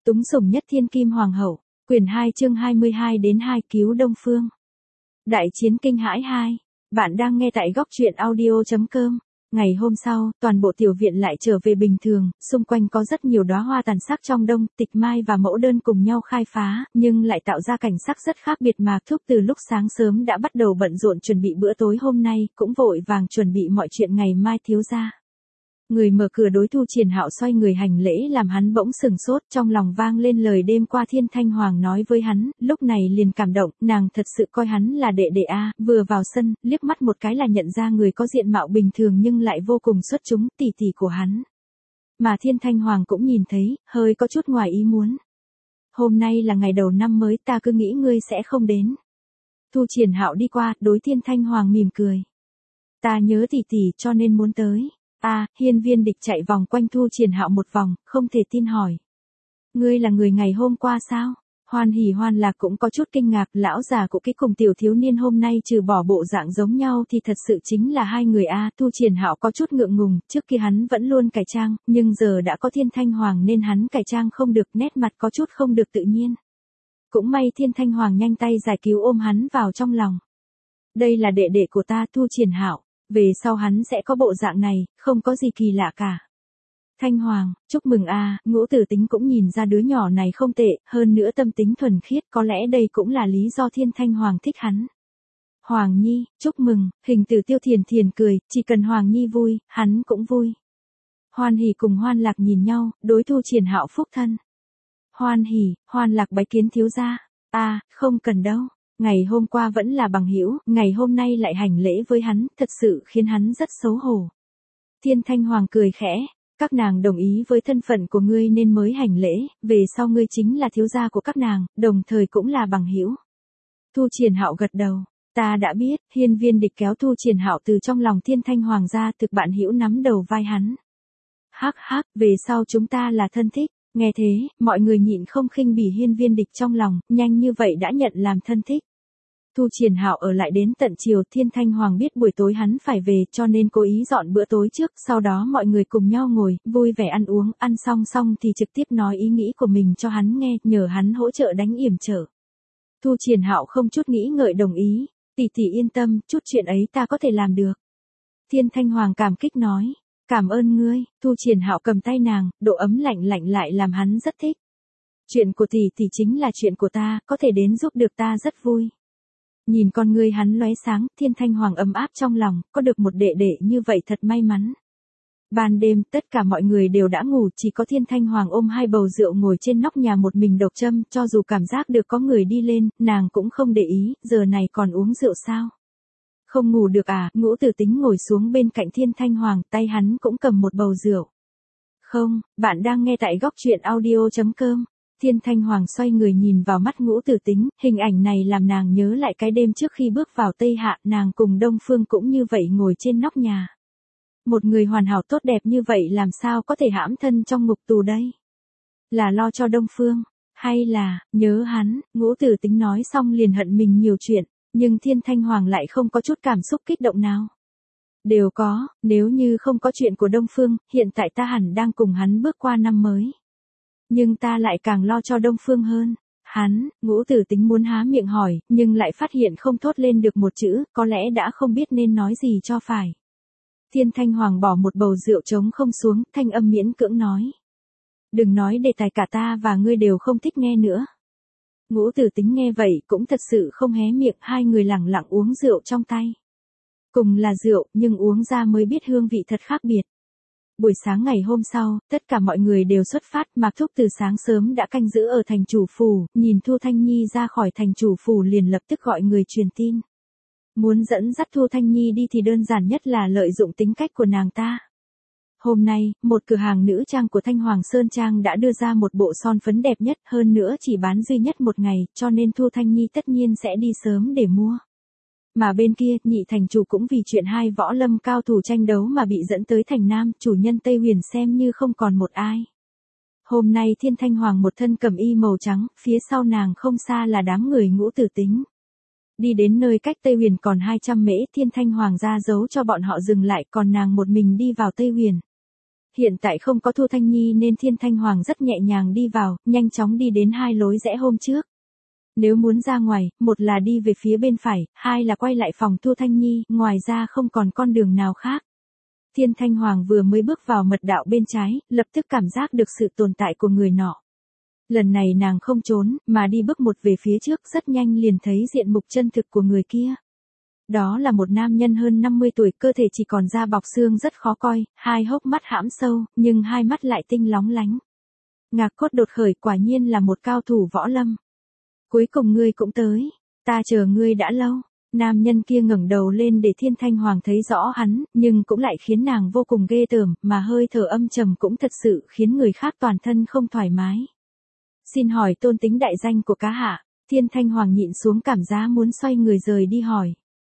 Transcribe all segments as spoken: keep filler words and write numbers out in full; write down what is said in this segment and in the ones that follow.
Túng sủng nhất thiên kim hoàng hậu, quyển hai chương hai mươi hai đến hai cứu Đông Phương. Đại chiến kinh hãi hai. Bạn đang nghe tại góc truyện audio chấm com. Ngày hôm sau, toàn bộ tiểu viện lại trở về bình thường, xung quanh có rất nhiều đóa hoa tàn sắc trong đông, Tịch Mai và Mẫu Đơn cùng nhau khai phá, nhưng lại tạo ra cảnh sắc rất khác biệt. Mạc Thúc từ lúc sáng sớm đã bắt đầu bận rộn chuẩn bị bữa tối hôm nay, cũng vội vàng chuẩn bị mọi chuyện ngày mai thiếu gia. Người mở cửa đối Thu Triển Hạo xoay người hành lễ làm hắn bỗng sừng sốt, trong lòng vang lên lời đêm qua Thiên Thanh Hoàng nói với hắn, lúc này liền cảm động, nàng thật sự coi hắn là đệ đệ a. Vừa vào sân, liếc mắt một cái là nhận ra người có diện mạo bình thường nhưng lại vô cùng xuất chúng, tỷ tỷ của hắn. Mà Thiên Thanh Hoàng cũng nhìn thấy, hơi có chút ngoài ý muốn. Hôm nay là ngày đầu năm mới, ta cứ nghĩ ngươi sẽ không đến. Thu Triển Hạo đi qua, đối Thiên Thanh Hoàng mỉm cười. Ta nhớ tỷ tỷ cho nên muốn tới. A, à, Hiên Viên Địch chạy vòng quanh Thu Triển Hạo một vòng, không thể tin hỏi. Ngươi là người ngày hôm qua sao? Hoan Hỉ Hoan Lạc cũng có chút kinh ngạc, lão già của cái cùng tiểu thiếu niên hôm nay trừ bỏ bộ dạng giống nhau thì thật sự chính là hai người a. À, Thu Triển Hạo có chút ngượng ngùng, trước kia hắn vẫn luôn cải trang, nhưng giờ đã có Thiên Thanh Hoàng nên hắn cải trang không được, nét mặt có chút không được tự nhiên. Cũng may Thiên Thanh Hoàng nhanh tay giải cứu ôm hắn vào trong lòng. Đây là đệ đệ của ta, Thu Triển Hạo. Về sau hắn sẽ có bộ dạng này, không có gì kỳ lạ cả. Thanh Hoàng, chúc mừng a. À, Ngũ Tử Tính cũng nhìn ra đứa nhỏ này không tệ, hơn nữa tâm tính thuần khiết, có lẽ đây cũng là lý do Thiên Thanh Hoàng thích hắn. Hoàng Nhi, chúc mừng, Hình Tử Tiêu Thiền Thiền cười, chỉ cần Hoàng Nhi vui, hắn cũng vui. Hoan Hỉ cùng Hoan Lạc nhìn nhau, đối Thu Triển Hạo phúc thân. Hoan Hỉ, Hoan Lạc bái kiến thiếu gia. A, à, không cần đâu. Ngày hôm qua vẫn là bằng hữu, ngày hôm nay lại hành lễ với hắn, thật sự khiến hắn rất xấu hổ. Thiên Thanh Hoàng cười khẽ, các nàng đồng ý với thân phận của ngươi nên mới hành lễ, về sau ngươi chính là thiếu gia của các nàng, đồng thời cũng là bằng hữu. Thu Triển Hạo gật đầu, ta đã biết. Hiên Viên Địch kéo Thu Triển Hạo từ trong lòng Thiên Thanh Hoàng ra, thực bạn hữu nắm đầu vai hắn. Hắc hắc, về sau chúng ta là thân thích. Nghe thế, mọi người nhịn không khinh bỉ Hiên Viên Địch trong lòng, nhanh như vậy đã nhận làm thân thích. Thu Triển Hạo ở lại đến tận chiều, Thiên Thanh Hoàng biết buổi tối hắn phải về cho nên cố ý dọn bữa tối trước, sau đó mọi người cùng nhau ngồi, vui vẻ ăn uống, ăn xong xong thì trực tiếp nói ý nghĩ của mình cho hắn nghe, nhờ hắn hỗ trợ đánh yểm trở. Thu Triển Hạo không chút nghĩ ngợi đồng ý, tỷ tỷ yên tâm, chút chuyện ấy ta có thể làm được. Thiên Thanh Hoàng cảm kích nói, cảm ơn ngươi. Thu Triển Hạo cầm tay nàng, độ ấm lạnh lạnh lại làm hắn rất thích. Chuyện của tỷ tỷ chính là chuyện của ta, có thể đến giúp được ta rất vui. Nhìn con ngươi hắn lóe sáng, Thiên Thanh Hoàng ấm áp trong lòng, có được một đệ đệ như vậy thật may mắn. Ban đêm, tất cả mọi người đều đã ngủ, chỉ có Thiên Thanh Hoàng ôm hai bầu rượu ngồi trên nóc nhà một mình độc châm, cho dù cảm giác được có người đi lên, nàng cũng không để ý, giờ này còn uống rượu sao? Không ngủ được à? Ngũ Tử Tính ngồi xuống bên cạnh Thiên Thanh Hoàng, tay hắn cũng cầm một bầu rượu. Không, bạn đang nghe tại góc truyện audio chấm com. Thiên Thanh Hoàng xoay người nhìn vào mắt Ngũ Tử Tính, hình ảnh này làm nàng nhớ lại cái đêm trước khi bước vào Tây Hạ, nàng cùng Đông Phương cũng như vậy ngồi trên nóc nhà. Một người hoàn hảo tốt đẹp như vậy làm sao có thể hãm thân trong ngục tù đây? Là lo cho Đông Phương, hay là, nhớ hắn? Ngũ Tử Tính nói xong liền hận mình nhiều chuyện, nhưng Thiên Thanh Hoàng lại không có chút cảm xúc kích động nào. Đều có, nếu như không có chuyện của Đông Phương, hiện tại ta hẳn đang cùng hắn bước qua năm mới. Nhưng ta lại càng lo cho Đông Phương hơn. Hắn, Ngũ Tử Tính muốn há miệng hỏi, nhưng lại phát hiện không thốt lên được một chữ, có lẽ đã không biết nên nói gì cho phải. Thiên Thanh Hoàng bỏ một bầu rượu trống không xuống, thanh âm miễn cưỡng nói. Đừng nói đề tài cả ta và ngươi đều không thích nghe nữa. Ngũ Tử Tính nghe vậy cũng thật sự không hé miệng, hai người lẳng lặng uống rượu trong tay. Cùng là rượu, nhưng uống ra mới biết hương vị thật khác biệt. Buổi sáng ngày hôm sau, tất cả mọi người đều xuất phát, Mạc Thúc từ sáng sớm đã canh giữ ở thành chủ phủ, nhìn Thu Thanh Nhi ra khỏi thành chủ phủ liền lập tức gọi người truyền tin. Muốn dẫn dắt Thu Thanh Nhi đi thì đơn giản nhất là lợi dụng tính cách của nàng ta. Hôm nay, một cửa hàng nữ trang của Thanh Hoàng Sơn Trang đã đưa ra một bộ son phấn đẹp nhất, hơn nữa chỉ bán duy nhất một ngày, cho nên Thu Thanh Nhi tất nhiên sẽ đi sớm để mua. Mà bên kia, nhị thành chủ cũng vì chuyện hai võ lâm cao thủ tranh đấu mà bị dẫn tới thành Nam, chủ nhân Tây Huyền xem như không còn một ai. Hôm nay Thiên Thanh Hoàng một thân cẩm y màu trắng, phía sau nàng không xa là đám người Ngũ Tử Tính. Đi đến nơi cách Tây Huyền còn hai trăm mễ, Thiên Thanh Hoàng ra dấu cho bọn họ dừng lại, còn nàng một mình đi vào Tây Huyền. Hiện tại không có Thu Thanh Nhi nên Thiên Thanh Hoàng rất nhẹ nhàng đi vào, nhanh chóng đi đến hai lối rẽ hôm trước. Nếu muốn ra ngoài, một là đi về phía bên phải, hai là quay lại phòng Thu Thanh Nhi, ngoài ra không còn con đường nào khác. Thiên Thanh Hoàng vừa mới bước vào mật đạo bên trái, lập tức cảm giác được sự tồn tại của người nọ. Lần này nàng không trốn, mà đi bước một về phía trước, rất nhanh liền thấy diện mục chân thực của người kia. Đó là một nam nhân hơn năm mươi tuổi, cơ thể chỉ còn da bọc xương rất khó coi, hai hốc mắt hãm sâu, nhưng hai mắt lại tinh lóng lánh. Ngạc Cốt đột khởi, quả nhiên là một cao thủ võ lâm. Cuối cùng ngươi cũng tới, ta chờ ngươi đã lâu. Nam nhân kia ngẩng đầu lên để Thiên Thanh Hoàng thấy rõ hắn, nhưng cũng lại khiến nàng vô cùng ghê tởm, mà hơi thở âm trầm cũng thật sự khiến người khác toàn thân không thoải mái. Xin hỏi tôn tính đại danh của cá hạ. Thiên Thanh Hoàng nhịn xuống cảm giác muốn xoay người rời đi hỏi.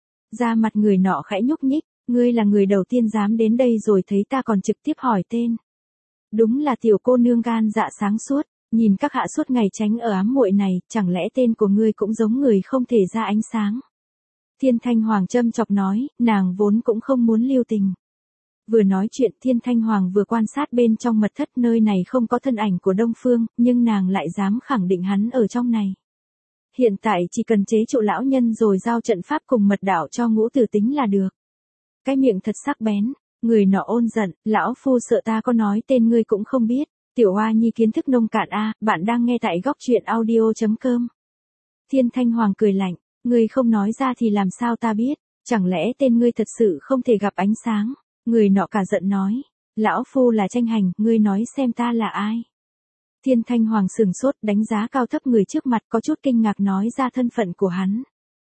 Da mặt người nọ khẽ nhúc nhích, ngươi là người đầu tiên dám đến đây rồi thấy ta còn trực tiếp hỏi tên. Đúng là tiểu cô nương gan dạ sáng suốt, nhìn các hạ suốt ngày tránh ở ám muội này, chẳng lẽ tên của ngươi cũng giống người không thể ra ánh sáng. Thiên Thanh Hoàng châm chọc nói, nàng vốn cũng không muốn lưu tình. Vừa nói chuyện Thiên Thanh Hoàng vừa quan sát bên trong mật thất, nơi này không có thân ảnh của Đông Phương, nhưng nàng lại dám khẳng định hắn ở trong này. Hiện tại chỉ cần chế trụ lão nhân rồi giao trận pháp cùng mật đạo cho Ngũ Tử Tính là được. Cái miệng thật sắc bén, người nọ ôn giận, lão phu sợ ta có nói tên ngươi cũng không biết. Tiểu Hoa Nhi kiến thức nông cạn a, bạn đang nghe tại góc truyện audio chấm com. Thiên Thanh Hoàng cười lạnh, ngươi không nói ra thì làm sao ta biết, chẳng lẽ tên ngươi thật sự không thể gặp ánh sáng. Người nọ cả giận nói, lão phu là Tranh Hành, ngươi nói xem ta là ai. Thiên Thanh Hoàng sừng sốt, đánh giá cao thấp người trước mặt, có chút kinh ngạc nói ra thân phận của hắn.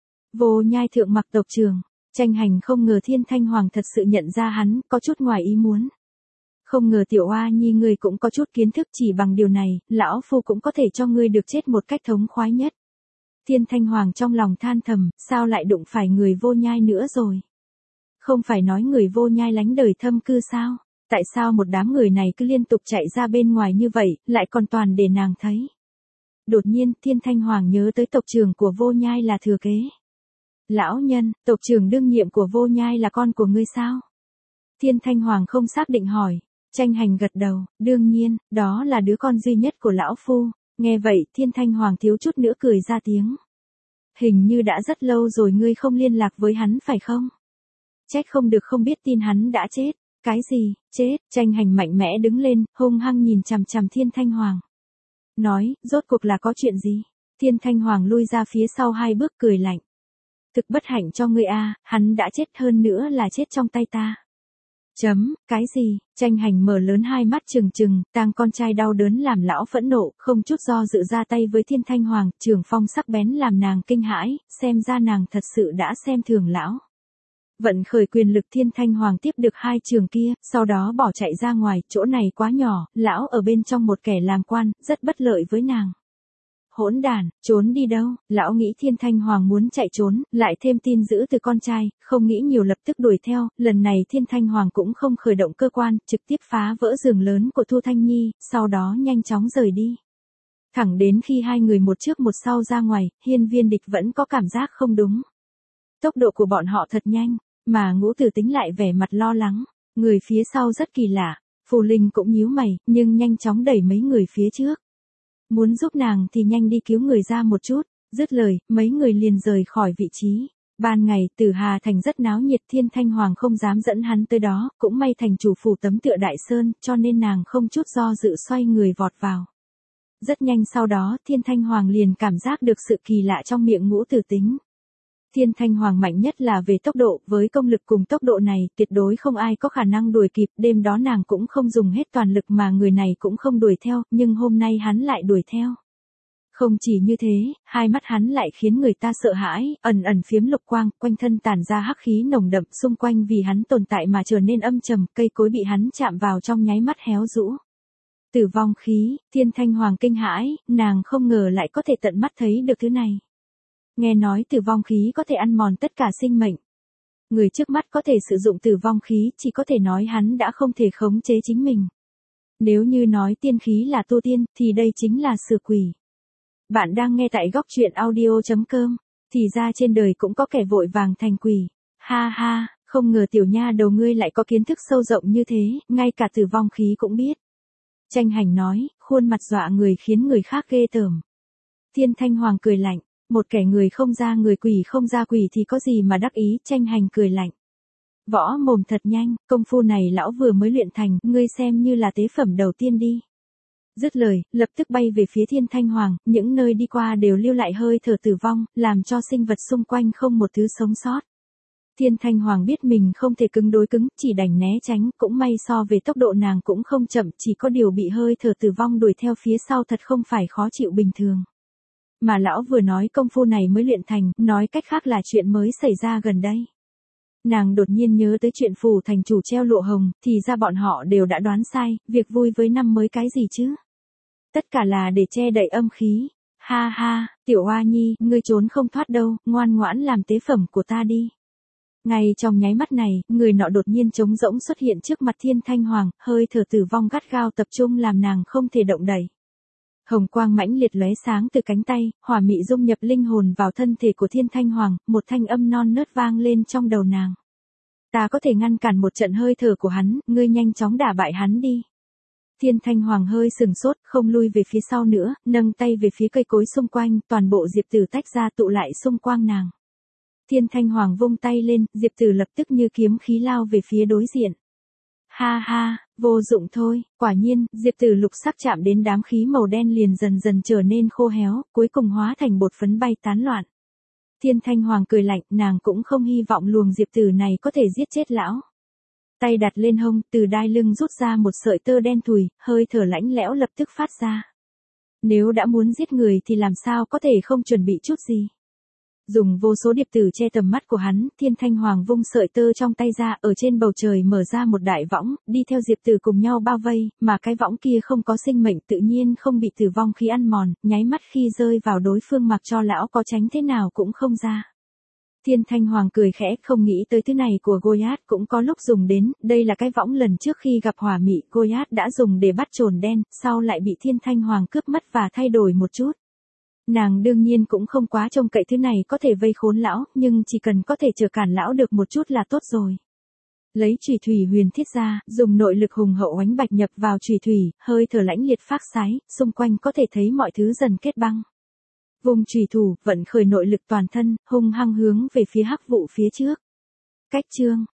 Vô Nhai thượng mặc tộc trường. Tranh Hành không ngờ Thiên Thanh Hoàng thật sự nhận ra hắn, có chút ngoài ý muốn. Không ngờ Tiểu Hoa Nhi ngươi cũng có chút kiến thức, chỉ bằng điều này, lão phu cũng có thể cho ngươi được chết một cách thống khoái nhất. Thiên Thanh Hoàng trong lòng than thầm, sao lại đụng phải người Vô Nhai nữa rồi. Không phải nói người Vô Nhai lánh đời thâm cư sao, tại sao một đám người này cứ liên tục chạy ra bên ngoài như vậy, lại còn toàn để nàng thấy. Đột nhiên Thiên Thanh Hoàng nhớ tới tộc trưởng của Vô Nhai là Thừa Kế. Lão nhân, tộc trưởng đương nhiệm của Vô Nhai là con của ngươi sao? Thiên Thanh Hoàng không xác định hỏi. Tranh Hành gật đầu, đương nhiên, đó là đứa con duy nhất của lão phu. Nghe vậy Thiên Thanh Hoàng thiếu chút nữa cười ra tiếng. Hình như đã rất lâu rồi ngươi không liên lạc với hắn phải không? Trách không được không biết tin hắn đã chết. Cái gì, chết? Tranh Hành mạnh mẽ đứng lên, hung hăng nhìn chằm chằm Thiên Thanh Hoàng. Nói, rốt cuộc là có chuyện gì? Thiên Thanh Hoàng lui ra phía sau hai bước cười lạnh. Thực bất hạnh cho ngươi a, hắn đã chết, hơn nữa là chết trong tay ta. Chấm, cái gì? Tranh Hành mở lớn hai mắt trừng trừng, tang con trai đau đớn làm lão phẫn nộ, không chút do dự ra tay với Thiên Thanh Hoàng, trường phong sắc bén làm nàng kinh hãi, xem ra nàng thật sự đã xem thường lão. Vận khởi quyền lực Thiên Thanh Hoàng tiếp được hai trường kia, sau đó bỏ chạy ra ngoài, chỗ này quá nhỏ, lão ở bên trong một kẻ làm quan, rất bất lợi với nàng. Hỗn đàn, trốn đi đâu? Lão nghĩ Thiên Thanh Hoàng muốn chạy trốn, lại thêm tin giữ từ con trai, không nghĩ nhiều lập tức đuổi theo, lần này Thiên Thanh Hoàng cũng không khởi động cơ quan, trực tiếp phá vỡ giường lớn của Thu Thanh Nhi, sau đó nhanh chóng rời đi. Thẳng đến khi hai người một trước một sau ra ngoài, Hiên Viên Địch vẫn có cảm giác không đúng. Tốc độ của bọn họ thật nhanh, mà Ngũ Tử Tính lại vẻ mặt lo lắng, người phía sau rất kỳ lạ, Phù Linh cũng nhíu mày, nhưng nhanh chóng đẩy mấy người phía trước. Muốn giúp nàng thì nhanh đi cứu người ra một chút, dứt lời, mấy người liền rời khỏi vị trí. Ban ngày, Tử Hà Thành rất náo nhiệt, Thiên Thanh Hoàng không dám dẫn hắn tới đó, cũng may thành chủ phủ tấm tựa Đại Sơn, cho nên nàng không chút do dự xoay người vọt vào. Rất nhanh sau đó, Thiên Thanh Hoàng liền cảm giác được sự kỳ lạ trong miệng Ngũ Tử Tính. Thiên Thanh Hoàng mạnh nhất là về tốc độ, với công lực cùng tốc độ này, tuyệt đối không ai có khả năng đuổi kịp, đêm đó nàng cũng không dùng hết toàn lực mà người này cũng không đuổi theo, nhưng hôm nay hắn lại đuổi theo. Không chỉ như thế, hai mắt hắn lại khiến người ta sợ hãi, ẩn ẩn phiếm lục quang, quanh thân tản ra hắc khí nồng đậm, xung quanh vì hắn tồn tại mà trở nên âm trầm, cây cối bị hắn chạm vào trong nháy mắt héo rũ. Tử vong khí, Thiên Thanh Hoàng kinh hãi, nàng không ngờ lại có thể tận mắt thấy được thứ này. Nghe nói tử vong khí có thể ăn mòn tất cả sinh mệnh. Người trước mắt có thể sử dụng tử vong khí, chỉ có thể nói hắn đã không thể khống chế chính mình. Nếu như nói tiên khí là tu tiên, thì đây chính là sử quỷ. Bạn đang nghe tại góc truyện audio chấm com, thì ra trên đời cũng có kẻ vội vàng thành quỷ. Ha ha, Không ngờ tiểu nha đầu ngươi lại có kiến thức sâu rộng như thế, ngay cả tử vong khí cũng biết. Tranh Hành nói, khuôn mặt dọa người khiến người khác ghê tởm. Thiên Thanh Hoàng cười lạnh, một kẻ người không ra người quỷ không ra quỷ thì có gì mà đắc ý. Tranh Hành cười lạnh. Võ mồm thật nhanh, công phu này lão vừa mới luyện thành, ngươi xem như là tế phẩm đầu tiên đi. Dứt lời, lập tức bay về phía Thiên Thanh Hoàng, những nơi đi qua đều lưu lại hơi thở tử vong, làm cho sinh vật xung quanh không một thứ sống sót. Thiên Thanh Hoàng biết mình không thể cứng đối cứng, chỉ đành né tránh, cũng may so về tốc độ nàng cũng không chậm, chỉ có điều bị hơi thở tử vong đuổi theo phía sau thật không phải khó chịu bình thường. Mà lão vừa nói công phu này mới luyện thành, nói cách khác là chuyện mới xảy ra gần đây. Nàng đột nhiên nhớ tới chuyện phủ thành chủ treo lụa hồng, thì ra bọn họ đều đã đoán sai, việc vui với năm mới cái gì chứ? Tất cả là để che đậy âm khí. Ha ha, tiểu Hoa Nhi, ngươi trốn không thoát đâu, ngoan ngoãn làm tế phẩm của ta đi. Ngay trong nháy mắt này, người nọ đột nhiên trống rỗng xuất hiện trước mặt Thiên Thanh Hoàng, hơi thở tử vong gắt gao tập trung làm nàng không thể động đậy. Hồng quang mãnh liệt lóe sáng từ cánh tay, hỏa mị dung nhập linh hồn vào thân thể của Thiên Thanh Hoàng, một thanh âm non nớt vang lên trong đầu nàng. Ta có thể ngăn cản một trận hơi thở của hắn, ngươi nhanh chóng đả bại hắn đi. Thiên Thanh Hoàng hơi sừng sốt, không lui về phía sau nữa, nâng tay về phía cây cối xung quanh, toàn bộ diệp tử tách ra tụ lại xung quanh nàng. Thiên Thanh Hoàng vung tay lên, diệp tử lập tức như kiếm khí lao về phía đối diện. Ha ha, vô dụng thôi, quả nhiên, diệp tử lục sắc chạm đến đám khí màu đen liền dần dần trở nên khô héo, cuối cùng hóa thành bột phấn bay tán loạn. Thiên Thanh Hoàng cười lạnh, nàng cũng không hy vọng luồng diệp tử này có thể giết chết lão. Tay đặt lên hông, từ đai lưng rút ra một sợi tơ đen thùi, hơi thở lãnh lẽo lập tức phát ra. Nếu đã muốn giết người thì làm sao có thể không chuẩn bị chút gì. Dùng vô số điệp tử che tầm mắt của hắn, Thiên Thanh Hoàng vung sợi tơ trong tay ra, ở trên bầu trời mở ra một đại võng, đi theo diệp tử cùng nhau bao vây, mà cái võng kia không có sinh mệnh tự nhiên không bị tử vong khi ăn mòn, nháy mắt khi rơi vào đối phương mặc cho lão có tránh thế nào cũng không ra. Thiên Thanh Hoàng cười khẽ, không nghĩ tới thứ này của Goliath cũng có lúc dùng đến, đây là cái võng lần trước khi gặp hỏa mị Goliath đã dùng để bắt trồn đen, sau lại bị Thiên Thanh Hoàng cướp mất và thay đổi một chút. Nàng đương nhiên cũng không quá trông cậy thứ này có thể vây khốn lão, nhưng chỉ cần có thể trở cản lão được một chút là tốt rồi. Lấy chùy thủy huyền thiết ra, dùng nội lực hùng hậu oánh bạch nhập vào chùy thủy, hơi thở lãnh liệt phát sái, xung quanh có thể thấy mọi thứ dần kết băng. Vùng chùy thủ, vận khởi nội lực toàn thân, hung hăng hướng về phía hắc vụ phía trước. Cách chương